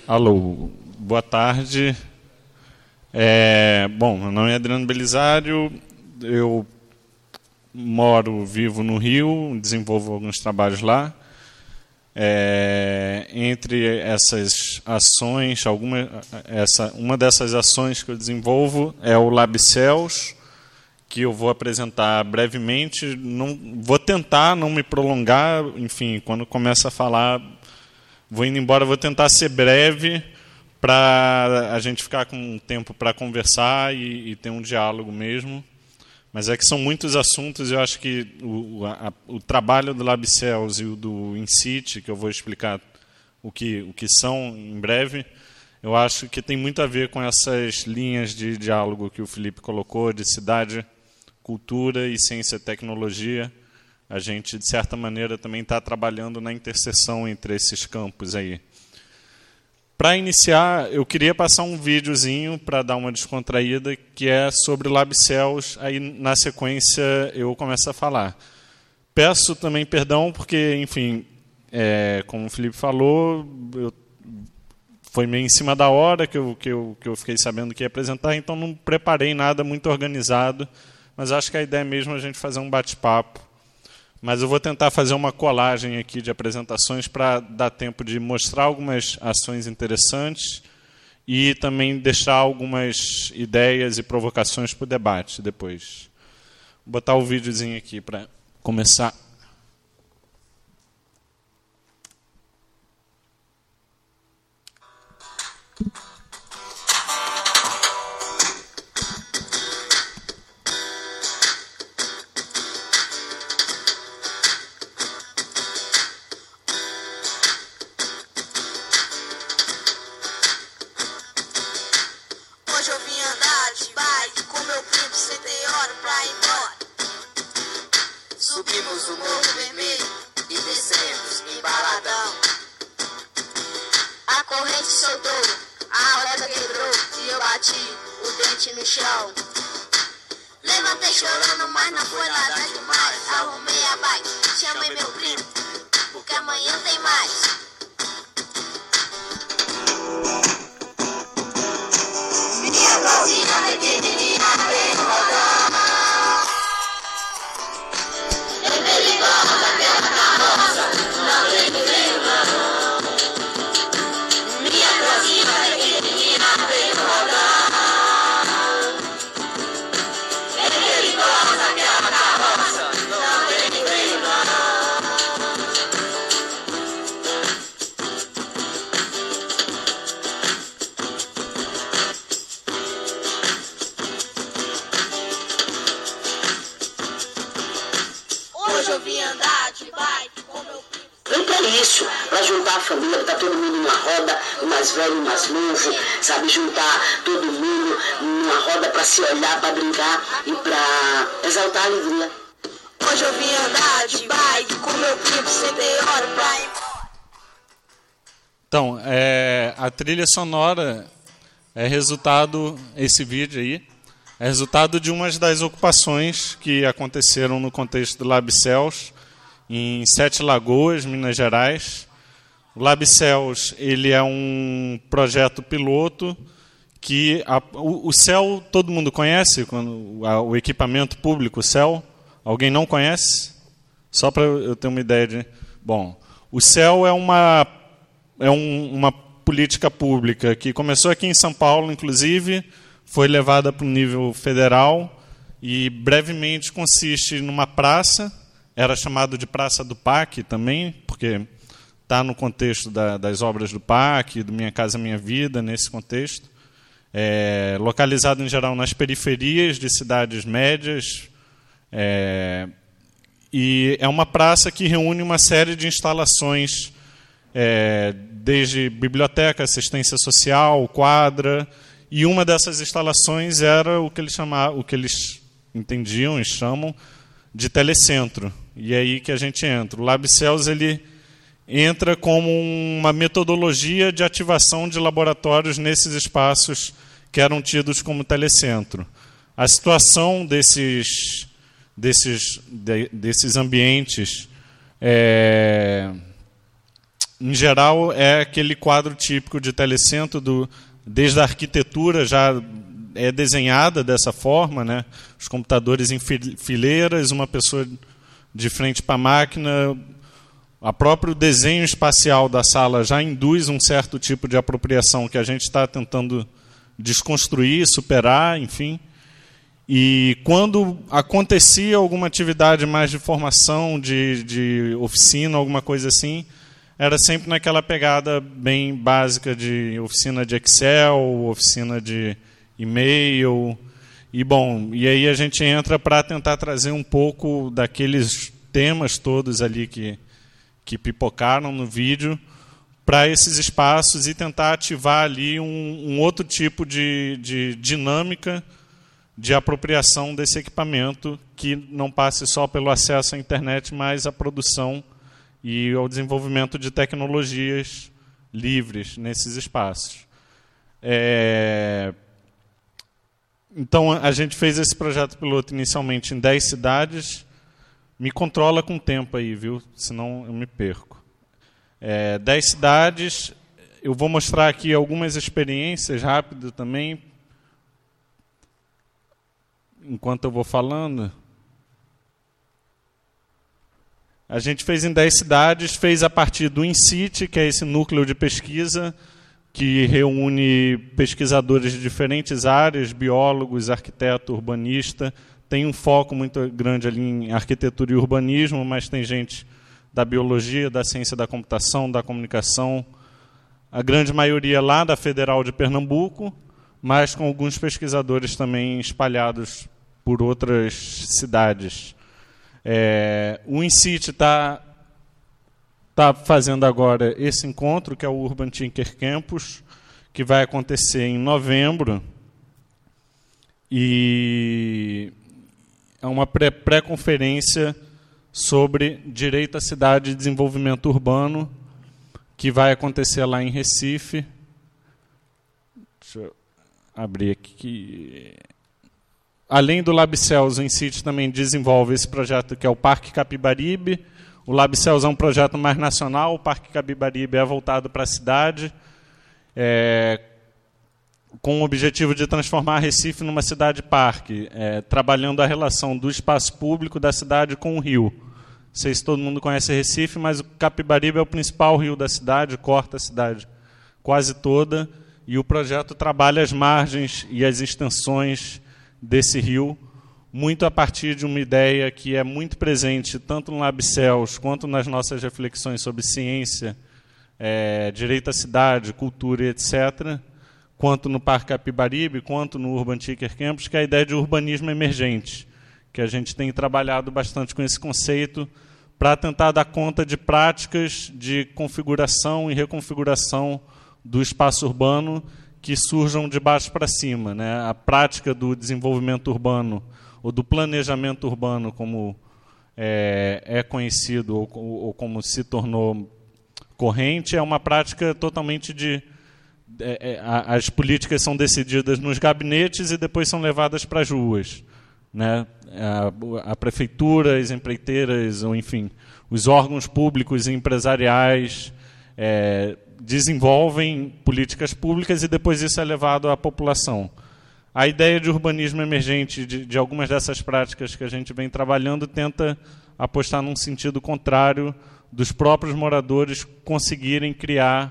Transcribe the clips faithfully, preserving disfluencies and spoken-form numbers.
Alô, boa tarde. É, bom, meu nome é Adriano Belisário, eu moro, vivo no Rio, desenvolvo alguns trabalhos lá. É, entre essas ações, alguma, essa, uma dessas ações que eu desenvolvo é o LabCels, que eu vou apresentar brevemente. Não, vou tentar não me prolongar, enfim, quando começa a falar, vou indo embora, vou tentar ser breve para a gente ficar com tempo para conversar e, e ter um diálogo mesmo. Mas é que são muitos assuntos, eu acho que o, a, o trabalho do LabCels e o do InCity, que eu vou explicar o que, o que são em breve, eu acho que tem muito a ver com essas linhas de diálogo que o Felipe colocou, de cidade, cultura e ciência e tecnologia. A gente, de certa maneira, também está trabalhando na interseção entre esses campos aí. Para iniciar, eu queria passar um videozinho para dar uma descontraída, que é sobre o LabCels, aí na sequência eu começo a falar. Peço também perdão porque, enfim, é, como o Felipe falou, eu, foi meio em cima da hora que eu, que, eu, que eu fiquei sabendo que ia apresentar, então não preparei nada muito organizado, mas acho que a ideia mesmo é a gente fazer um bate-papo. Mas eu vou tentar fazer uma colagem aqui de apresentações para dar tempo de mostrar algumas ações interessantes e também deixar algumas ideias e provocações para o debate depois. Vou botar o videozinho aqui para começar. Subimos o Morro Vermelho e descemos embaladão. A corrente soltou, a roda quebrou e eu bati o dente no chão. Levantei chorando, mas não foi nada demais. Arrumei a bike, chamei meu primo, porque amanhã tem mais. Minha cozinha pequenininha vem rodando. Para juntar a família, botar todo mundo numa roda, o mais velho, o mais novo, sabe, juntar todo mundo numa roda para se olhar, para brincar e para exaltar a alegria. Hoje eu vim andar de bike com meu primo, sentei hora pra ir embora. Então, é, a trilha sonora é resultado, esse vídeo aí, é resultado de uma das ocupações que aconteceram no contexto do LabCels, em Sete Lagoas, Minas Gerais. O LabCels, ele é um projeto piloto que a, o, o C E L todo mundo conhece, quando, a, o equipamento público, o C E L. Alguém não conhece? Só para eu ter uma ideia de... Bom, o C E L é uma, é um, uma política pública que começou aqui em São Paulo, inclusive, foi levada para o nível federal e brevemente consiste numa praça. Era chamado de Praça do P A C também, porque está no contexto da, das obras do P A C, do Minha Casa Minha Vida, nesse contexto. É, localizado, em geral, nas periferias de cidades médias. É, e é uma praça que reúne uma série de instalações, é, desde biblioteca, assistência social, quadra. E uma dessas instalações era o que eles, chamavam, o que eles entendiam e chamam de telecentro. E é aí que a gente entra. O LabCels, ele entra como uma metodologia de ativação de laboratórios nesses espaços que eram tidos como telecentro. A situação desses, desses, de, desses ambientes é, em geral, é aquele quadro típico de telecentro, do, desde a arquitetura já é desenhada dessa forma, né? Os computadores em fileiras, uma pessoa de frente para a máquina. O próprio desenho espacial da sala já induz um certo tipo de apropriação que a gente está tentando desconstruir, superar, enfim. E quando acontecia alguma atividade mais de formação, de, de oficina, alguma coisa assim, era sempre naquela pegada bem básica de oficina de Excel, oficina de e-mail. E, bom, e aí a gente entra para tentar trazer um pouco daqueles temas todos ali que, que pipocaram no vídeo para esses espaços e tentar ativar ali um, um outro tipo de, de dinâmica de apropriação desse equipamento que não passe só pelo acesso à internet, mas a produção e ao desenvolvimento de tecnologias livres nesses espaços. É... Então, a gente fez esse projeto piloto inicialmente em dez cidades. Me controla com o tempo aí, viu? Senão eu me perco. É, dez cidades. Eu vou mostrar aqui algumas experiências rápido também, enquanto eu vou falando. A gente fez em dez cidades, fez a partir do InCity, que é esse núcleo de pesquisa, que reúne pesquisadores de diferentes áreas, biólogos, arquiteto, urbanista. Tem um foco muito grande ali em arquitetura e urbanismo, mas tem gente da biologia, da ciência da computação, da comunicação. A grande maioria lá da Federal de Pernambuco, mas com alguns pesquisadores também espalhados por outras cidades. É, o InCity está tá fazendo agora esse encontro, que é o Urban Thinker Campus, que vai acontecer em novembro. E é uma pré-conferência sobre direito à cidade e desenvolvimento urbano, que vai acontecer lá em Recife. Deixa eu abrir aqui. Além do LabCels, o InCity também desenvolve esse projeto que é o Parque Capibaribe. O LabCels é um projeto mais nacional, o Parque Capibaribe é voltado para a cidade, é, com o objetivo de transformar Recife numa cidade-parque, é, trabalhando a relação do espaço público da cidade com o rio. Não sei se todo mundo conhece Recife, mas o Capibaribe é o principal rio da cidade, corta a cidade quase toda, e o projeto trabalha as margens e as extensões desse rio, muito a partir de uma ideia que é muito presente tanto no LabCels quanto nas nossas reflexões sobre ciência, é, direito à cidade, cultura e etcétera, quanto no Parque Capibaribe, quanto no Urban Thinker Campus, que é a ideia de urbanismo emergente, que a gente tem trabalhado bastante com esse conceito para tentar dar conta de práticas de configuração e reconfiguração do espaço urbano que surjam de baixo para cima, né? A prática do desenvolvimento urbano ou do planejamento urbano, como é, é conhecido ou, ou como se tornou corrente, é uma prática totalmente de... É, é, as políticas são decididas nos gabinetes e depois são levadas para as ruas, né? A, a prefeitura, as empreiteiras, ou enfim, os órgãos públicos e empresariais é, desenvolvem políticas públicas e depois isso é levado à população. A ideia de urbanismo emergente, de, de algumas dessas práticas que a gente vem trabalhando, tenta apostar num sentido contrário dos próprios moradores conseguirem criar,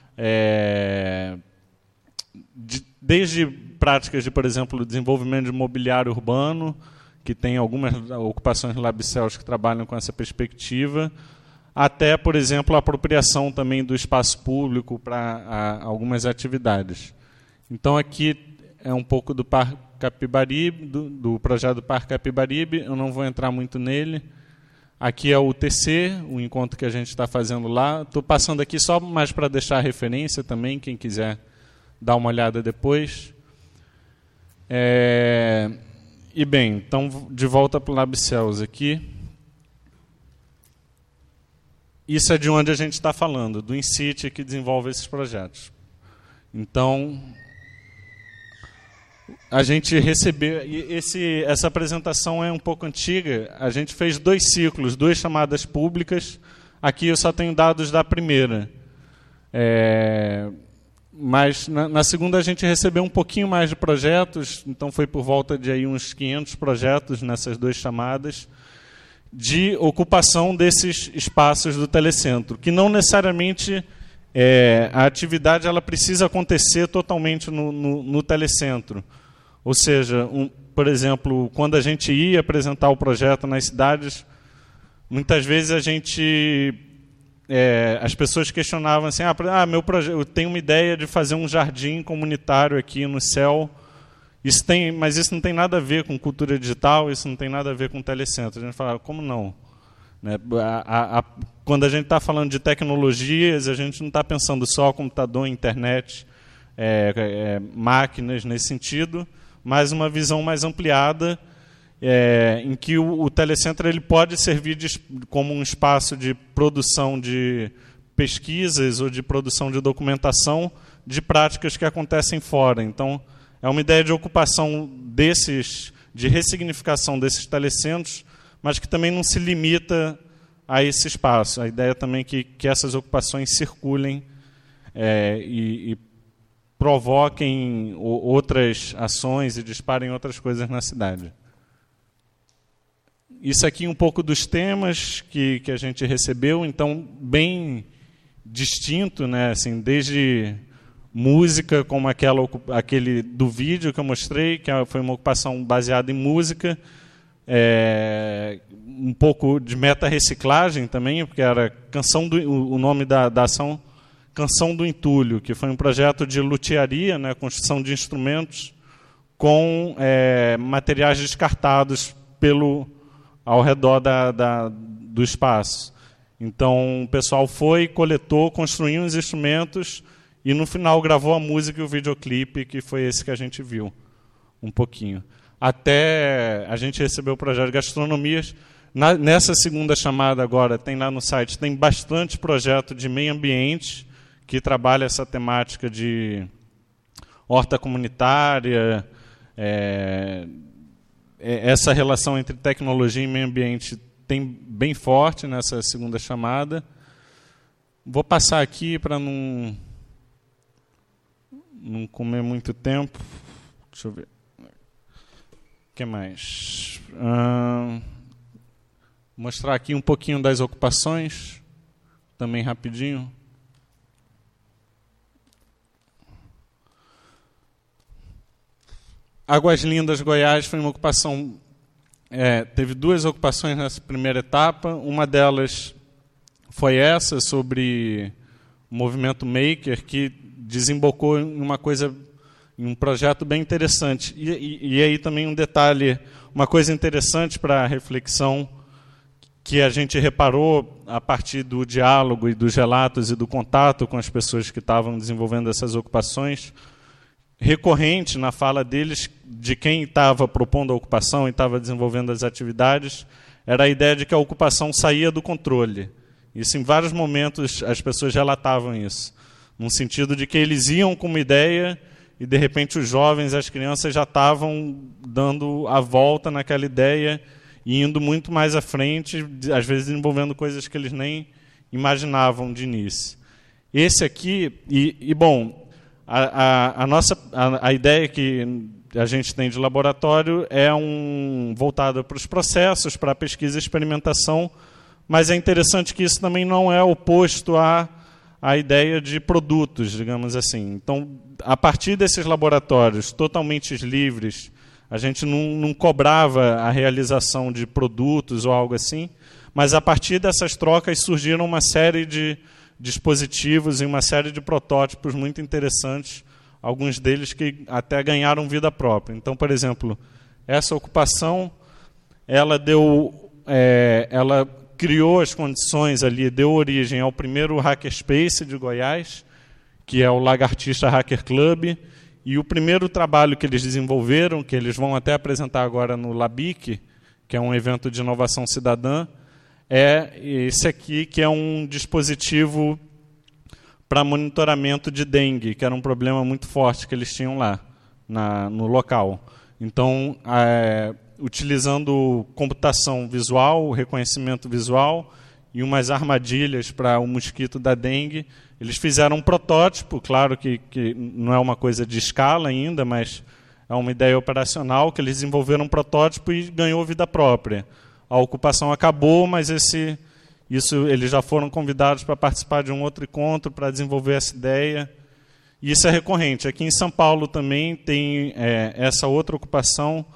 é, de, desde práticas de, por exemplo, desenvolvimento de mobiliário urbano, que tem algumas ocupações LabCels que trabalham com essa perspectiva, até, por exemplo, a apropriação também do espaço público para algumas atividades. Então, aqui é um pouco do Parque Capibaribe, do, do projeto do Parque Capibaribe, eu não vou entrar muito nele. Aqui é o T C, o encontro que a gente está fazendo lá. Estou passando aqui só mais para deixar a referência também, quem quiser dar uma olhada depois. É... E bem, então, de volta para o LabCels aqui. Isso é de onde a gente está falando, do InCity que desenvolve esses projetos. Então, a gente recebeu... Esse, essa apresentação é um pouco antiga. A gente fez dois ciclos, duas chamadas públicas. Aqui eu só tenho dados da primeira. É, mas na, na segunda a gente recebeu um pouquinho mais de projetos, então foi por volta de aí uns quinhentos projetos nessas duas chamadas, de ocupação desses espaços do telecentro, que não necessariamente é, a atividade ela precisa acontecer totalmente no, no, no telecentro. Ou seja, um, por exemplo, quando a gente ia apresentar o projeto nas cidades, muitas vezes a gente, é, as pessoas questionavam assim, ah, ah meu projeto, eu tenho uma ideia de fazer um jardim comunitário aqui no céu, isso tem, mas isso não tem nada a ver com cultura digital, isso não tem nada a ver com telecentro. A gente falava, como não? Né? A, a, a, quando a gente está falando de tecnologias, a gente não está pensando só computador, internet, é, é, máquinas nesse sentido, mas uma visão mais ampliada, é, em que o, o telecentro ele pode servir de, como um espaço de produção de pesquisas ou de produção de documentação de práticas que acontecem fora. Então, é uma ideia de ocupação desses, de ressignificação desses telecentros, mas que também não se limita a esse espaço. A ideia também é que, que essas ocupações circulem é, e, e provoquem outras ações e disparem outras coisas na cidade. Isso aqui um pouco dos temas que, que a gente recebeu, então bem distinto, né? Assim, desde música, como aquela, aquele do vídeo que eu mostrei, que foi uma ocupação baseada em música, é, um pouco de meta-reciclagem também, porque era canção do, o nome da, da ação, Canção do Entulho, que foi um projeto de luthiaria, né, construção de instrumentos com é, materiais descartados pelo, ao redor da, da, do espaço. Então, o pessoal foi, coletou, construiu os instrumentos e, no final, gravou a música e o videoclipe, que foi esse que a gente viu um pouquinho. Até a gente recebeu o projeto de gastronomias. Na, nessa segunda chamada agora, tem lá no site, tem bastante projeto de meio ambiente, que trabalha essa temática de horta comunitária, é, essa relação entre tecnologia e meio ambiente tem bem forte nessa segunda chamada. Vou passar aqui para não, não comer muito tempo. Deixa eu ver. O que mais? Ah, mostrar aqui um pouquinho das ocupações, também rapidinho. Águas Lindas, Goiás, foi uma ocupação, é, teve duas ocupações nessa primeira etapa. Uma delas foi essa, sobre o movimento maker, que desembocou em uma coisa, em um projeto bem interessante. E, e, e aí também um detalhe, uma coisa interessante para a reflexão, que a gente reparou a partir do diálogo e dos relatos e do contato com as pessoas que estavam desenvolvendo essas ocupações, recorrente na fala deles, de quem estava propondo a ocupação e estava desenvolvendo as atividades, era a ideia de que a ocupação saía do controle. Isso, em vários momentos, as pessoas relatavam isso, no sentido de que eles iam com uma ideia e, de repente, os jovens, as crianças já estavam dando a volta naquela ideia e indo muito mais à frente, às vezes desenvolvendo coisas que eles nem imaginavam de início. Esse aqui, e, e bom... A, a, a, nossa, a, a ideia que a gente tem de laboratório é um, voltada para os processos, para a pesquisa e experimentação, mas é interessante que isso também não é oposto à, à ideia de produtos, digamos assim. Então, a partir desses laboratórios totalmente livres, a gente não, não cobrava a realização de produtos ou algo assim, mas a partir dessas trocas surgiram uma série de dispositivos e uma série de protótipos muito interessantes, alguns deles que até ganharam vida própria. Então, por exemplo, essa ocupação, ela deu, é, ela criou as condições ali, deu origem ao primeiro Hackerspace de Goiás, que é o Lagartixa Hacker Club, e o primeiro trabalho que eles desenvolveram, que eles vão até apresentar agora no LABIC, que é um evento de inovação cidadã, é esse aqui, que é um dispositivo para monitoramento de dengue, que era um problema muito forte que eles tinham lá, na, no local. Então, é, utilizando computação visual, reconhecimento visual e umas armadilhas para o mosquito da dengue. Eles fizeram um protótipo, claro que, que não é uma coisa de escala ainda, mas é uma ideia operacional, que eles desenvolveram um protótipo e ganhou vida própria. A ocupação acabou, mas esse, isso, eles já foram convidados para participar de um outro encontro, para desenvolver essa ideia. E isso é recorrente. Aqui em São Paulo também tem é, essa outra ocupação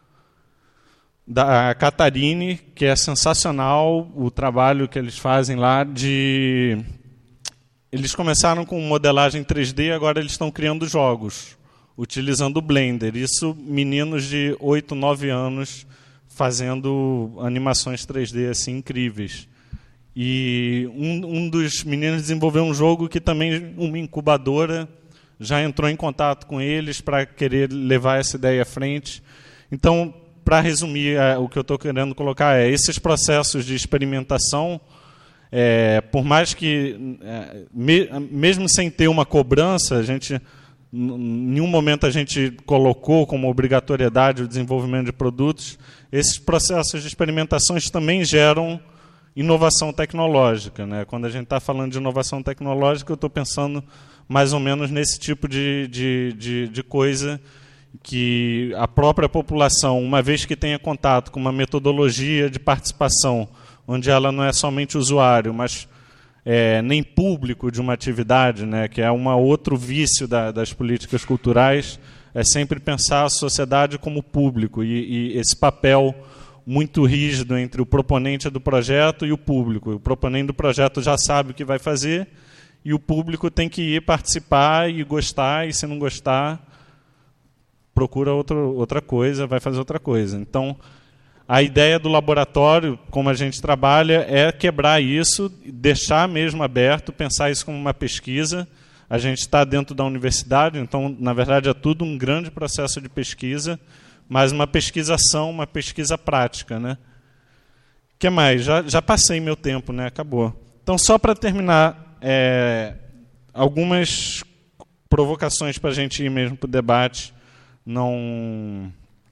da Catarine, que é sensacional, o trabalho que eles fazem lá de... Eles começaram com modelagem três D, agora eles estão criando jogos, utilizando o Blender. Isso, meninos de oito, nove anos fazendo animações três D assim, incríveis. E um, um dos meninos desenvolveu um jogo que também uma incubadora já entrou em contato com eles para querer levar essa ideia à frente. Então, para resumir, é, o que eu estou querendo colocar é esses processos de experimentação, é, por mais que, é, me, mesmo sem ter uma cobrança, a gente, em nenhum momento a gente colocou como obrigatoriedade o desenvolvimento de produtos, esses processos de experimentações também geram inovação tecnológica, né? Quando a gente está falando de inovação tecnológica, eu estou pensando mais ou menos nesse tipo de, de, de, de coisa que a própria população, uma vez que tenha contato com uma metodologia de participação, onde ela não é somente usuário, mas é, nem público de uma atividade, né, que é um outro vício da, das políticas culturais, é sempre pensar a sociedade como público, e, e esse papel muito rígido entre o proponente do projeto e o público. O proponente do projeto já sabe o que vai fazer, e o público tem que ir participar e gostar, e se não gostar, procura outro, outra coisa, vai fazer outra coisa. Então, a ideia do laboratório, como a gente trabalha, é quebrar isso, deixar mesmo aberto, pensar isso como uma pesquisa. A gente está dentro da universidade, então, na verdade, é tudo um grande processo de pesquisa, mas uma pesquisação, uma pesquisa prática, né? O que mais? Já, já passei meu tempo, né? Acabou. Então, só para terminar, é, algumas provocações para a gente ir mesmo para o debate, não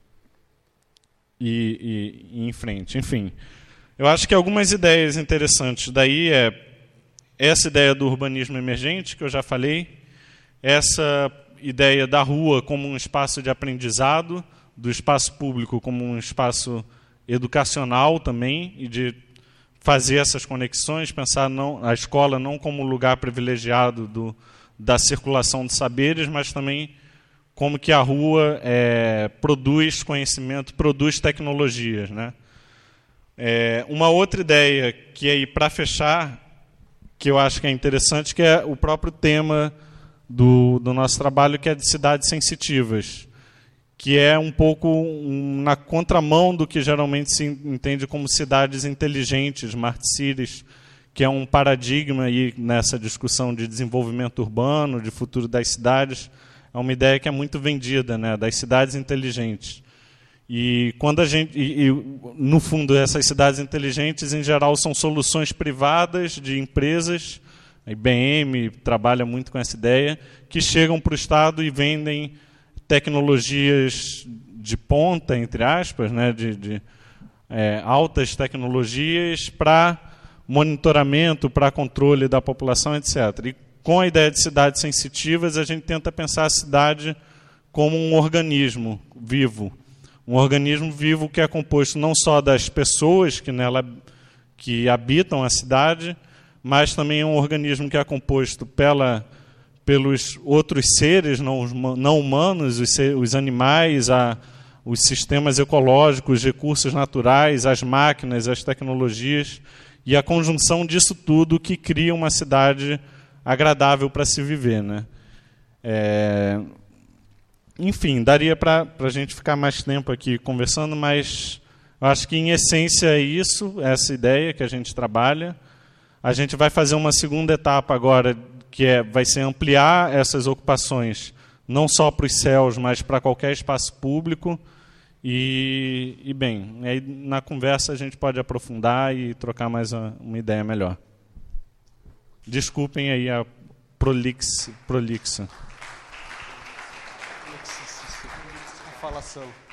ir, ir, ir em frente. Enfim, eu acho que algumas ideias interessantes daí é essa ideia do urbanismo emergente, que eu já falei, essa ideia da rua como um espaço de aprendizado, do espaço público como um espaço educacional também, e de fazer essas conexões, pensar não, a escola não como lugar privilegiado do, da circulação de saberes, mas também como que a rua é, produz conhecimento, produz tecnologias, né? É, uma outra ideia que aí, para fechar, que eu acho que é interessante, que é o próprio tema do, do nosso trabalho, que é de cidades sensitivas, que é um pouco um, na contramão do que geralmente se entende como cidades inteligentes, smart cities, que é um paradigma aí nessa discussão de desenvolvimento urbano, de futuro das cidades. É uma ideia que é muito vendida, né, das cidades inteligentes. E quando a gente, e, e, no fundo, essas cidades inteligentes, em geral, são soluções privadas de empresas. A I B M trabalha muito com essa ideia, que chegam para o Estado e vendem tecnologias de ponta, entre aspas, né, de, de é, altas tecnologias para monitoramento, para controle da população, etcétera. E com a ideia de cidades sensitivas, a gente tenta pensar a cidade como um organismo vivo. Um organismo vivo que é composto não só das pessoas que nela que habitam a cidade, mas também é um organismo que é composto pela pelos outros seres não, não humanos, os, ser, os animais, a, os sistemas ecológicos, os recursos naturais, as máquinas, as tecnologias, e a conjunção disso tudo que cria uma cidade agradável para se viver, né? É, enfim, daria para a gente ficar mais tempo aqui conversando, mas eu acho que, em essência, é isso, essa ideia que a gente trabalha. A gente vai fazer uma segunda etapa agora, que é, vai ser ampliar essas ocupações, não só para os céus, mas para qualquer espaço público. E, e bem, aí na conversa a gente pode aprofundar e trocar mais uma, uma ideia melhor. Desculpem aí a prolix, prolixa. A falação.